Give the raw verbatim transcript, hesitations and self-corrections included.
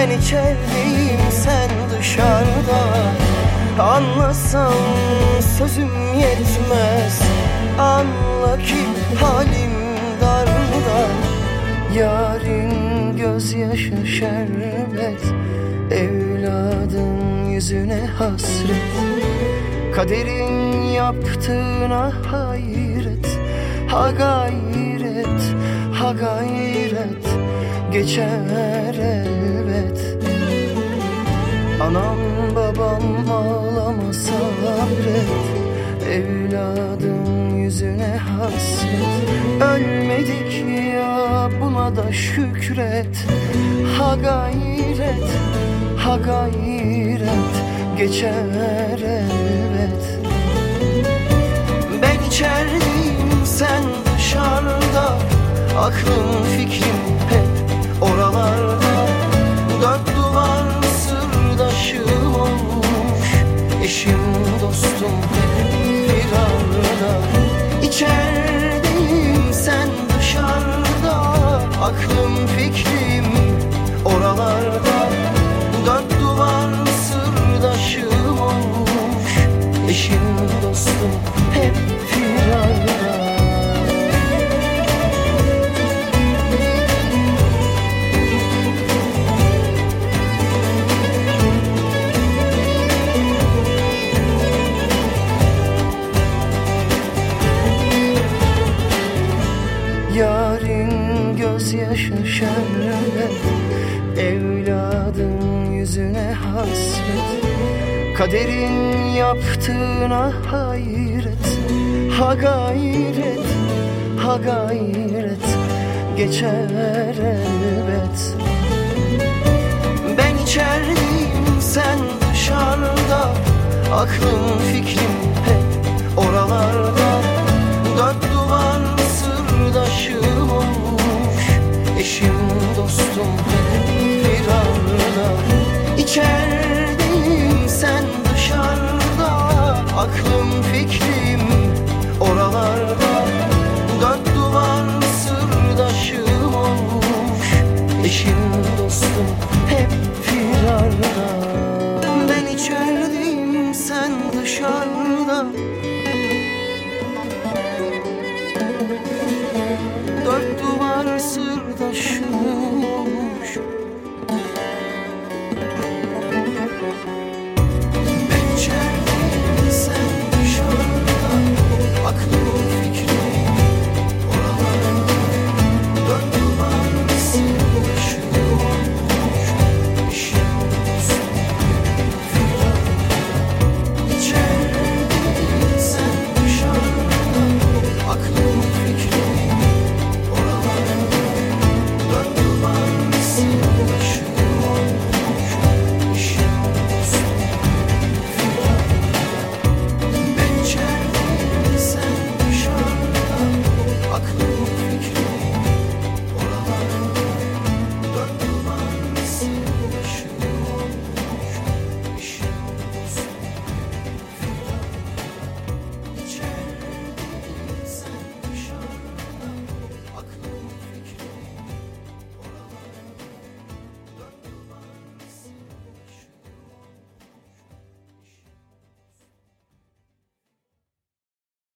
Ben içerideyim, sen dışarıda. Anlasam sözüm yetmez. Anla ki halim darda. Yarın gözyaşı şerbet, evladın yüzüne hasret. Kaderin yaptığına hayret. Ha gayret, ha gayret, geçer elbet. Anam babam ağlama sabret, evladın yüzüne hasret. Ölmedik ya, buna da şükret. Ha gayret, ha gayret, geçer elbet. Ben içerideyim, sen dışarıda. Aklım fikrim hep oralarda. Dört duvar sırdaşım olmuş. Eşim dostum hep firarda. İçerideyim, sen dışarıda. Aklım fikrim oralarda. Dört duvar sırdaşım olmuş. Eşim dostum hep firarda. Yarın gözyaşı şerbet, evladın yüzüne hasret. Kaderin yaptığına hayret. Ha gayret, ha gayret, geçer elbet. Ben içerideyim, sen dışarıda. Aklım fikrim hep oralarda.